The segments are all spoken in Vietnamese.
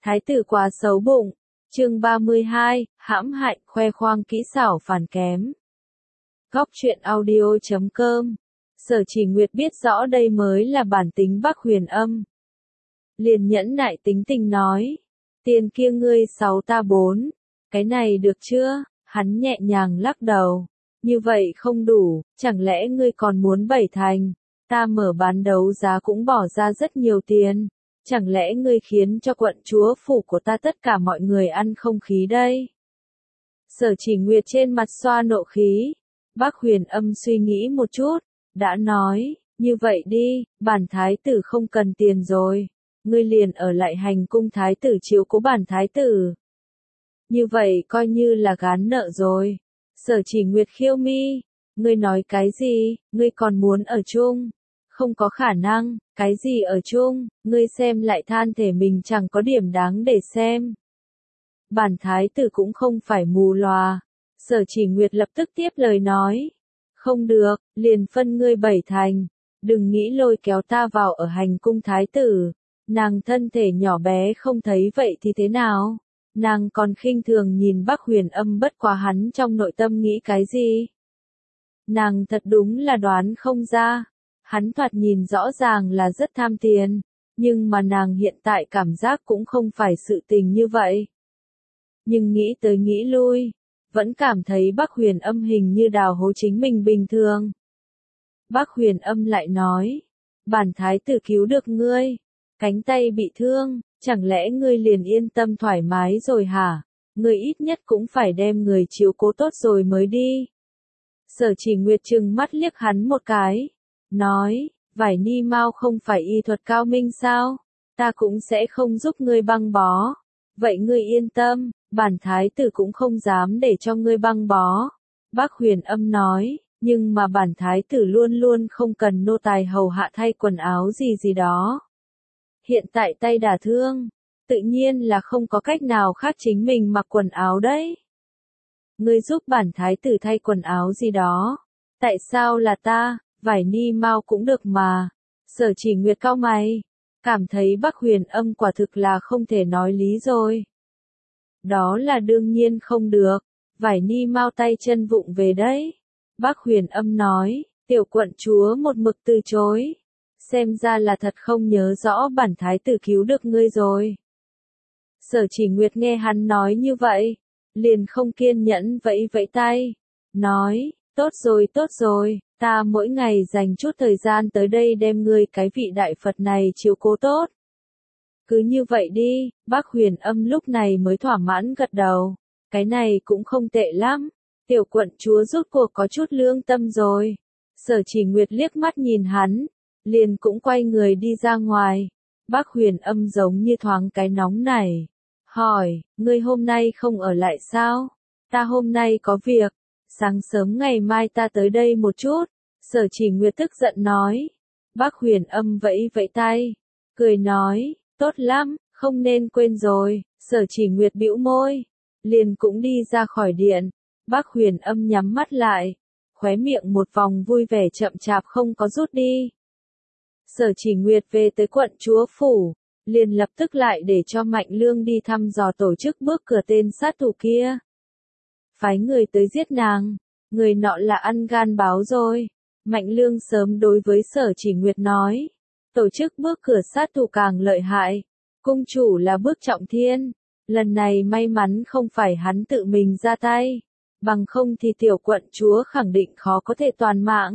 Thái tử quá xấu bụng. Chương 32, hãm hại, khoe khoang kỹ xảo phản kém. Góc truyện audio.com. Sở Chỉ Nguyệt biết rõ đây mới là bản tính Bắc Huyền Âm. Liền nhẫn nại tính tình nói. Tiền kia ngươi 6 ta 4. Cái này được chưa? Hắn nhẹ nhàng lắc đầu. Như vậy không đủ, chẳng lẽ ngươi còn muốn 7 thành? Ta mở bán đấu giá cũng bỏ ra rất nhiều tiền. Chẳng lẽ ngươi khiến cho quận chúa phủ của ta tất cả mọi người ăn không khí đây? Sở Chỉ Nguyệt trên mặt xoa nộ khí. Bắc Huyền Âm suy nghĩ một chút, đã nói, như vậy đi, bản thái tử không cần tiền rồi. Ngươi liền ở lại hành cung thái tử chiếu cố bản thái tử. Như vậy coi như là gán nợ rồi. Sở Chỉ Nguyệt khiêu mi, ngươi nói cái gì, ngươi còn muốn ở chung? Không có khả năng, cái gì ở chung, ngươi xem lại than thể mình chẳng có điểm đáng để xem. Bản thái tử cũng không phải mù lòa. Sở Chỉ Nguyệt lập tức tiếp lời nói. Không được, liền phân ngươi 7 thành. Đừng nghĩ lôi kéo ta vào ở hành cung thái tử. Nàng thân thể nhỏ bé không thấy vậy thì thế nào? Nàng còn khinh thường nhìn Bắc Huyền Âm, bất quá hắn trong nội tâm nghĩ cái gì? Nàng thật đúng là đoán không ra. Hắn thoạt nhìn rõ ràng là rất tham tiền, nhưng mà nàng hiện tại cảm giác cũng không phải sự tình như vậy. Nhưng nghĩ tới nghĩ lui, vẫn cảm thấy Bắc Huyền Âm hình như đào hố chính mình bình thường. Bắc Huyền Âm lại nói, bản thái tử cứu được ngươi, cánh tay bị thương, chẳng lẽ ngươi liền yên tâm thoải mái rồi hả? Ngươi ít nhất cũng phải đem người chiếu cố tốt rồi mới đi. Sở Chỉ Nguyệt trừng mắt liếc hắn một cái. Nói, vải ni mao không phải y thuật cao minh sao? Ta cũng sẽ không giúp ngươi băng bó. Vậy ngươi yên tâm, bản thái tử cũng không dám để cho ngươi băng bó. Bắc Huyền Âm nói, nhưng mà bản thái tử luôn luôn không cần nô tài hầu hạ thay quần áo gì đó. Hiện tại tay đả thương, tự nhiên là không có cách nào khác chính mình mặc quần áo đấy. Ngươi giúp bản thái tử thay quần áo gì đó. Tại sao là ta? Vải ni mao cũng được mà. Sở Chỉ Nguyệt cau mày, cảm thấy Bắc Huyền Âm quả thực là không thể nói lý rồi. Đó là đương nhiên không được, vải ni mao tay chân vụng về đấy. Bắc Huyền Âm nói, tiểu quận chúa một mực từ chối. Xem ra là thật không nhớ rõ bản thái tử cứu được ngươi rồi. Sở Chỉ Nguyệt nghe hắn nói như vậy, liền không kiên nhẫn vẫy vẫy tay, nói, tốt rồi. Ta mỗi ngày dành chút thời gian tới đây đem ngươi cái vị đại Phật này chiếu cố tốt. Cứ như vậy đi, Bắc Huyền Âm lúc này mới thỏa mãn gật đầu. Cái này cũng không tệ lắm. Tiểu quận chúa rốt cuộc có chút lương tâm rồi. Sở Chỉ Nguyệt liếc mắt nhìn hắn, liền cũng quay người đi ra ngoài. Bắc Huyền Âm giống như thoáng cái nóng này. Hỏi, ngươi hôm nay không ở lại sao? Ta hôm nay có việc. Sáng sớm ngày mai ta tới đây một chút. Sở Chỉ Nguyệt tức giận nói. Bắc Huyền Âm vẫy vẫy tay, cười nói, tốt lắm, không nên quên rồi. Sở Chỉ Nguyệt bĩu môi, liền cũng đi ra khỏi điện. Bắc Huyền Âm nhắm mắt lại, khóe miệng một vòng vui vẻ chậm chạp không có rút đi. Sở Chỉ Nguyệt về tới quận chúa phủ, liền lập tức lại để cho Mạnh Lương đi thăm dò tổ chức bước cửa tên sát thủ kia. Phái người tới giết nàng, người nọ là ăn gan báo rồi. Mạnh Lương sớm đối với Sở Chỉ Nguyệt nói, tổ chức bước cửa sát thủ càng lợi hại, cung chủ là bước trọng thiên, lần này may mắn không phải hắn tự mình ra tay, bằng không thì tiểu quận chúa khẳng định khó có thể toàn mạng.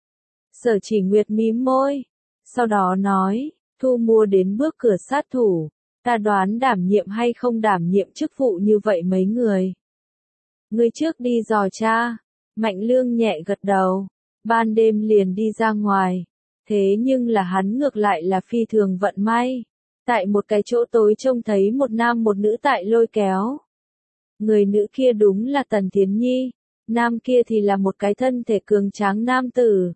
Sở Chỉ Nguyệt mím môi, sau đó nói, thu mua đến bước cửa sát thủ, ta đoán đảm nhiệm hay không đảm nhiệm chức vụ như vậy mấy người. Ngươi trước đi dò tra. Mạnh Lương nhẹ gật đầu. Ban đêm liền đi ra ngoài. Thế nhưng là hắn ngược lại là phi thường vận may. Tại một cái chỗ tối trông thấy một nam một nữ tại lôi kéo. Người nữ kia đúng là Tần Thiến Nhi. Nam kia thì là một cái thân thể cường tráng nam tử.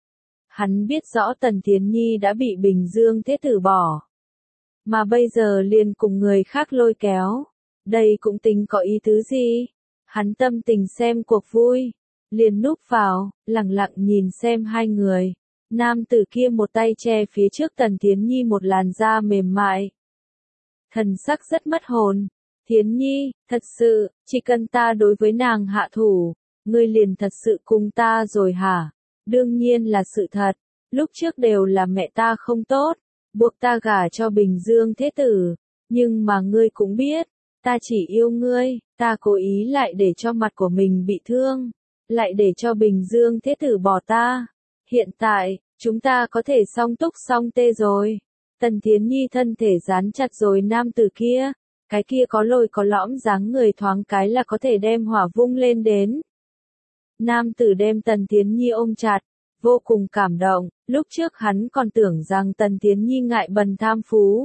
Hắn biết rõ Tần Thiến Nhi đã bị Bình Dương Thế Tử bỏ. Mà bây giờ liền cùng người khác lôi kéo. Đây cũng tính có ý tứ gì? Hắn tâm tình xem cuộc vui. Liền núp vào, lặng lặng nhìn xem hai người. Nam tử kia một tay che phía trước Tần Thiến Nhi một làn da mềm mại. thần sắc rất mất hồn. Thiến Nhi, thật sự, chỉ cần ta đối với nàng hạ thủ, ngươi liền thật sự cùng ta rồi hả? Đương nhiên là sự thật, lúc trước đều là mẹ ta không tốt, buộc ta gả cho Bình Dương Thế Tử, nhưng mà ngươi cũng biết, ta chỉ yêu ngươi, ta cố ý lại để cho mặt của mình bị thương, lại để cho Bình Dương Thế Tử bỏ ta. Hiện tại, chúng ta có thể song túc song tê rồi. Tần Thiến Nhi thân thể dán chặt rồi nam tử kia, cái kia có lồi có lõm dáng người thoáng cái là có thể đem hỏa vung lên đến. Nam tử đem Tần Thiến Nhi ôm chặt, vô cùng cảm động, lúc trước hắn còn tưởng rằng Tần Thiến Nhi ngại bần tham phú.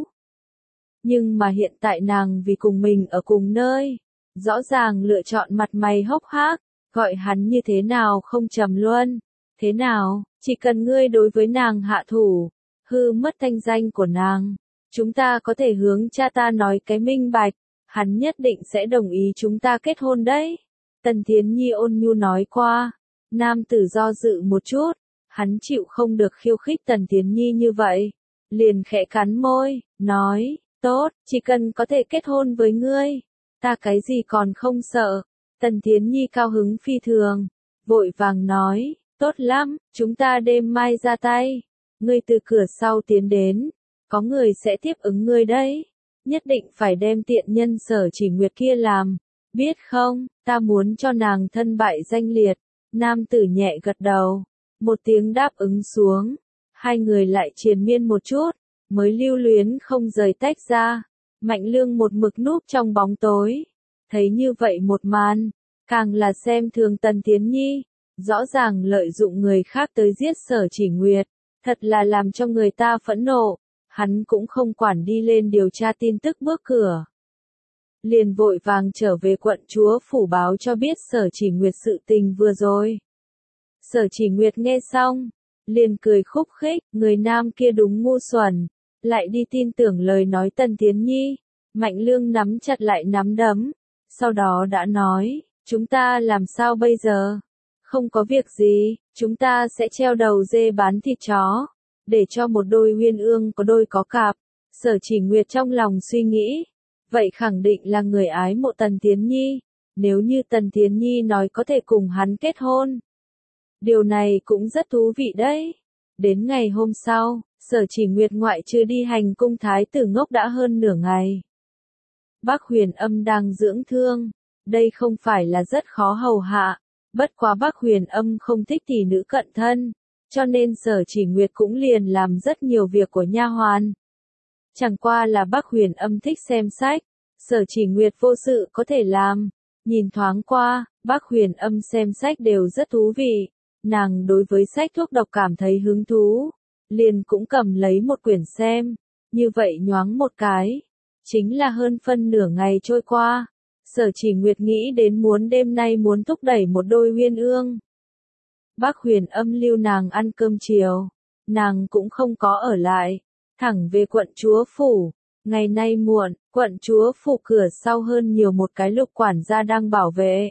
Nhưng mà hiện tại nàng vì cùng mình ở cùng nơi, rõ ràng lựa chọn mặt mày hốc hác, gọi hắn như thế nào không trầm luân. Thế nào, chỉ cần ngươi đối với nàng hạ thủ, hư mất thanh danh của nàng, chúng ta có thể hướng cha ta nói cái minh bạch, hắn nhất định sẽ đồng ý chúng ta kết hôn đấy. Tần Thiến Nhi ôn nhu nói qua, nam tử do dự một chút, hắn chịu không được khiêu khích Tần Thiến Nhi như vậy, liền khẽ cắn môi, nói, tốt, chỉ cần có thể kết hôn với ngươi, ta cái gì còn không sợ. Tần Thiến Nhi cao hứng phi thường, vội vàng nói, tốt lắm, chúng ta đêm mai ra tay, ngươi từ cửa sau tiến đến, có người sẽ tiếp ứng ngươi đấy, nhất định phải đem tiện nhân Sở Chỉ Nguyệt kia làm, biết không, ta muốn cho nàng thân bại danh liệt. Nam tử nhẹ gật đầu, một tiếng đáp ứng xuống, hai người lại triền miên một chút, mới lưu luyến không rời tách ra. Mạnh Lương một mực núp trong bóng tối, thấy như vậy một màn, càng là xem thường Tần Thiến Nhi, rõ ràng lợi dụng người khác tới giết Sở Chỉ Nguyệt, thật là làm cho người ta phẫn nộ. Hắn cũng không quản đi lên điều tra tin tức bước cửa, liền vội vàng trở về quận chúa phủ báo cho biết Sở Chỉ Nguyệt sự tình vừa rồi. Sở Chỉ Nguyệt nghe xong, liền cười khúc khích, người nam kia đúng ngu xuẩn, lại đi tin tưởng lời nói Tần Thiến Nhi. Mạnh Lương nắm chặt lại nắm đấm, sau đó đã nói, chúng ta làm sao bây giờ? Không có việc gì, chúng ta sẽ treo đầu dê bán thịt chó, để cho một đôi uyên ương có đôi có cặp. Sở Chỉ Nguyệt trong lòng suy nghĩ, vậy khẳng định là người ái mộ Tần Thiến Nhi, nếu như Tần Thiến Nhi nói có thể cùng hắn kết hôn. Điều này cũng rất thú vị đấy. Đến ngày hôm sau, Sở Chỉ Nguyệt ngoại trừ đi hành cung thái tử ngốc đã hơn nửa ngày. Bác Huyền Âm đang dưỡng thương, đây không phải là rất khó hầu hạ, bất quá Bác Huyền Âm không thích tỷ nữ cận thân, cho nên Sở Chỉ Nguyệt cũng liền làm rất nhiều việc của nha hoàn. Chẳng qua là Bác Huyền Âm thích xem sách, Sở Chỉ Nguyệt vô sự có thể làm. Nhìn thoáng qua, Bác Huyền Âm xem sách đều rất thú vị, nàng đối với sách thuốc độc cảm thấy hứng thú, liền cũng cầm lấy một quyển xem, như vậy nhoáng một cái, chính là hơn phân nửa ngày trôi qua. Sở Chỉ Nguyệt nghĩ đến muốn đêm nay muốn thúc đẩy một đôi uyên ương. Bác Huyền Âm lưu nàng ăn cơm chiều, nàng cũng không có ở lại, thẳng về quận chúa phủ. Ngày nay muộn, quận chúa phủ cửa sau hơn nhiều một cái Lục quản gia đang bảo vệ.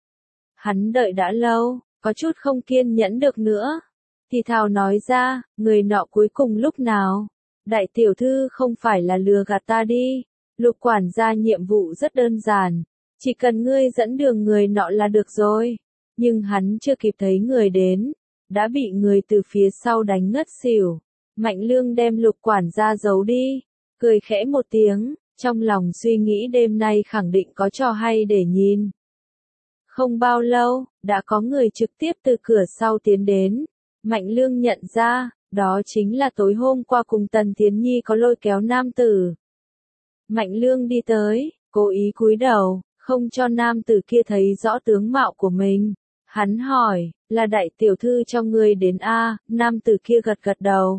Hắn đợi đã lâu, có chút không kiên nhẫn được nữa, thì thào nói ra, người nọ cuối cùng lúc nào? Đại tiểu thư không phải là lừa gạt ta đi. Lục quản gia nhiệm vụ rất đơn giản, chỉ cần ngươi dẫn đường người nọ là được rồi. Nhưng hắn chưa kịp thấy người đến, đã bị người từ phía sau đánh ngất xỉu. Mạnh Lương đem Lục quản gia giấu đi, cười khẽ một tiếng, trong lòng suy nghĩ đêm nay khẳng định có trò hay để nhìn. Không bao lâu, đã có người trực tiếp từ cửa sau tiến đến. Mạnh Lương nhận ra, đó chính là tối hôm qua cùng Tần Thiến Nhi có lôi kéo nam tử. Mạnh Lương đi tới, cố ý cúi đầu, không cho nam tử kia thấy rõ tướng mạo của mình. Hắn hỏi, là đại tiểu thư cho ngươi đến a? Nam tử kia gật gật đầu.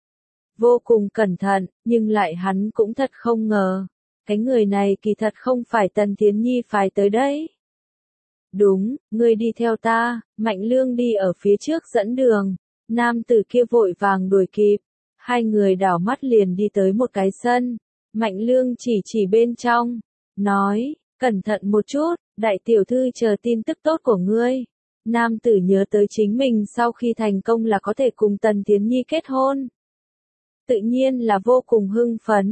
Vô cùng cẩn thận, nhưng lại hắn cũng thật không ngờ. Cái người này kỳ thật không phải Tần Thiến Nhi phải tới đấy. Đúng, ngươi đi theo ta. Mạnh Lương đi ở phía trước dẫn đường. Nam tử kia vội vàng đuổi kịp. Hai người đảo mắt liền đi tới một cái sân. Mạnh Lương chỉ bên trong, nói, cẩn thận một chút, đại tiểu thư chờ tin tức tốt của ngươi. Nam tử nhớ tới chính mình sau khi thành công là có thể cùng Tần Thiến Nhi kết hôn. Tự nhiên là vô cùng hưng phấn,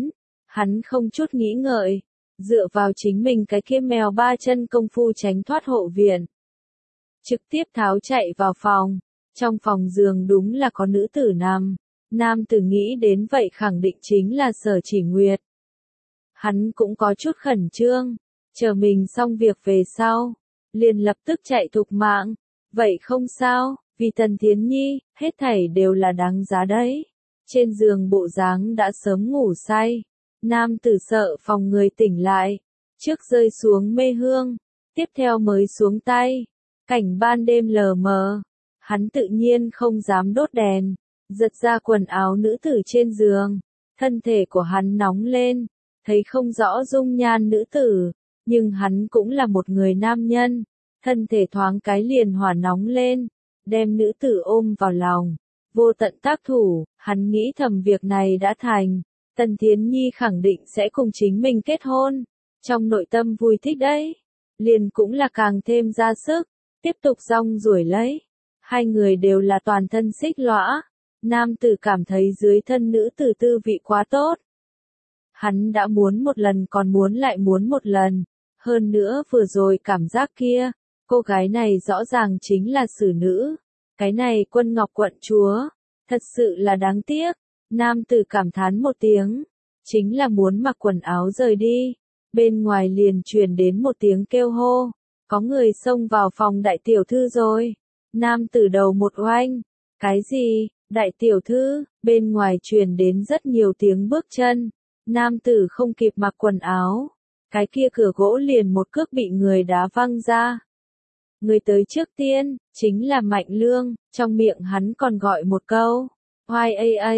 Hắn không chút nghĩ ngợi, dựa vào chính mình cái kia mèo ba chân công phu tránh thoát hộ viện. Trực tiếp tháo chạy vào phòng, trong phòng giường đúng là có nữ tử nằm, nam tử nghĩ đến vậy khẳng định chính là Sở Chỉ Nguyệt. Hắn cũng có chút khẩn trương, chờ mình xong việc về sau, liền lập tức chạy thục mạng, vậy không sao, vì Tần Thiến Nhi, hết thảy đều là đáng giá đấy. Trên giường bộ dáng đã sớm ngủ say, nam tử sợ phòng người tỉnh lại, trước rơi xuống mê hương, tiếp theo mới xuống tay, cảnh ban đêm lờ mờ, hắn tự nhiên không dám đốt đèn, giật ra quần áo nữ tử trên giường, thân thể của hắn nóng lên, thấy không rõ dung nhan nữ tử, nhưng hắn cũng là một người nam nhân, thân thể thoáng cái liền hỏa nóng lên, đem nữ tử ôm vào lòng, vô tận tác thủ, hắn nghĩ thầm việc này đã thành, Tần Thiến Nhi khẳng định sẽ cùng chính mình kết hôn, trong nội tâm vui thích đấy, liền cũng là càng thêm ra sức, tiếp tục rong ruổi lấy, hai người đều là toàn thân xích lõa, nam tử cảm thấy dưới thân nữ tử tư vị quá tốt. Hắn đã muốn một lần còn muốn lại muốn một lần, hơn nữa vừa rồi cảm giác kia, cô gái này rõ ràng chính là xử nữ, cái này Quân Ngọc quận chúa, thật sự là đáng tiếc, nam tử cảm thán một tiếng, chính là muốn mặc quần áo rời đi, bên ngoài liền truyền đến một tiếng kêu hô, có người xông vào phòng đại tiểu thư rồi, nam tử đầu một oanh, cái gì, đại tiểu thư, bên ngoài truyền đến rất nhiều tiếng bước chân. Nam tử không kịp mặc quần áo, cái kia cửa gỗ liền một cước bị người đá văng ra. Người tới trước tiên, chính là Mạnh Lương, trong miệng hắn còn gọi một câu, hoai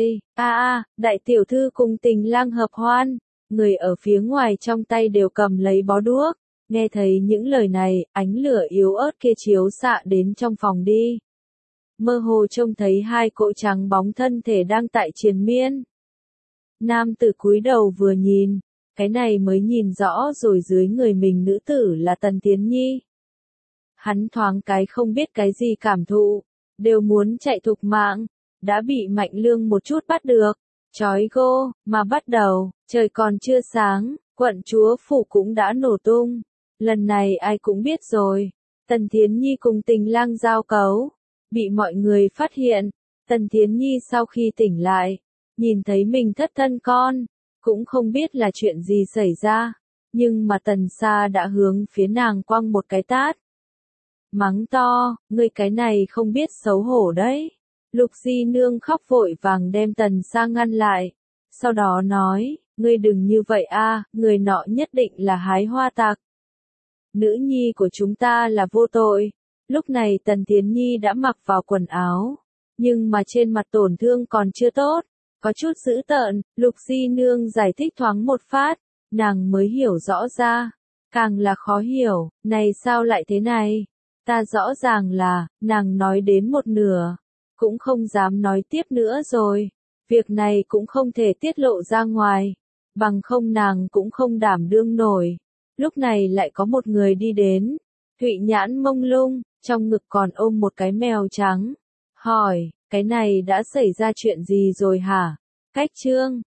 đại tiểu thư cùng Tình Lang hợp hoan, người ở phía ngoài trong tay đều cầm lấy bó đuốc, nghe thấy những lời này, ánh lửa yếu ớt kia chiếu xạ đến trong phòng đi. Mơ hồ trông thấy hai cỗ trắng bóng thân thể đang tại triền miên. Nam tử cúi đầu vừa nhìn, cái này mới nhìn rõ rồi dưới người mình nữ tử là Tần Thiến Nhi. Hắn thoáng cái không biết cái gì cảm thụ, đều muốn chạy thục mạng, đã bị Mạnh Lương một chút bắt được, trói gô, mà bắt đầu, trời còn chưa sáng, quận chúa phủ cũng đã nổ tung. Lần này ai cũng biết rồi, Tần Thiến Nhi cùng Tình Lang giao cấu, bị mọi người phát hiện, Tần Thiến Nhi sau khi tỉnh lại, nhìn thấy mình thất thân con, cũng không biết là chuyện gì xảy ra, nhưng mà Tần Sa đã hướng phía nàng quăng một cái tát. Mắng to, ngươi cái này không biết xấu hổ đấy. Lục Di Nương khóc vội vàng đem Tần Sa ngăn lại, sau đó nói, ngươi đừng như vậy a, người nọ nhất định là hái hoa tặc. Nữ nhi của chúng ta là vô tội. Lúc này Tần Thiến Nhi đã mặc vào quần áo, nhưng mà trên mặt tổn thương còn chưa tốt. Có chút dữ tợn, Lục Di Nương giải thích thoáng một phát, nàng mới hiểu rõ ra, càng là khó hiểu, này sao lại thế này, ta rõ ràng là, nàng nói đến một nửa, cũng không dám nói tiếp nữa rồi, việc này cũng không thể tiết lộ ra ngoài, bằng không nàng cũng không đảm đương nổi, lúc này lại có một người đi đến, Thụy nhãn mông lung, trong ngực còn ôm một cái mèo trắng, hỏi, cái này đã xảy ra chuyện gì rồi hả? Cách chương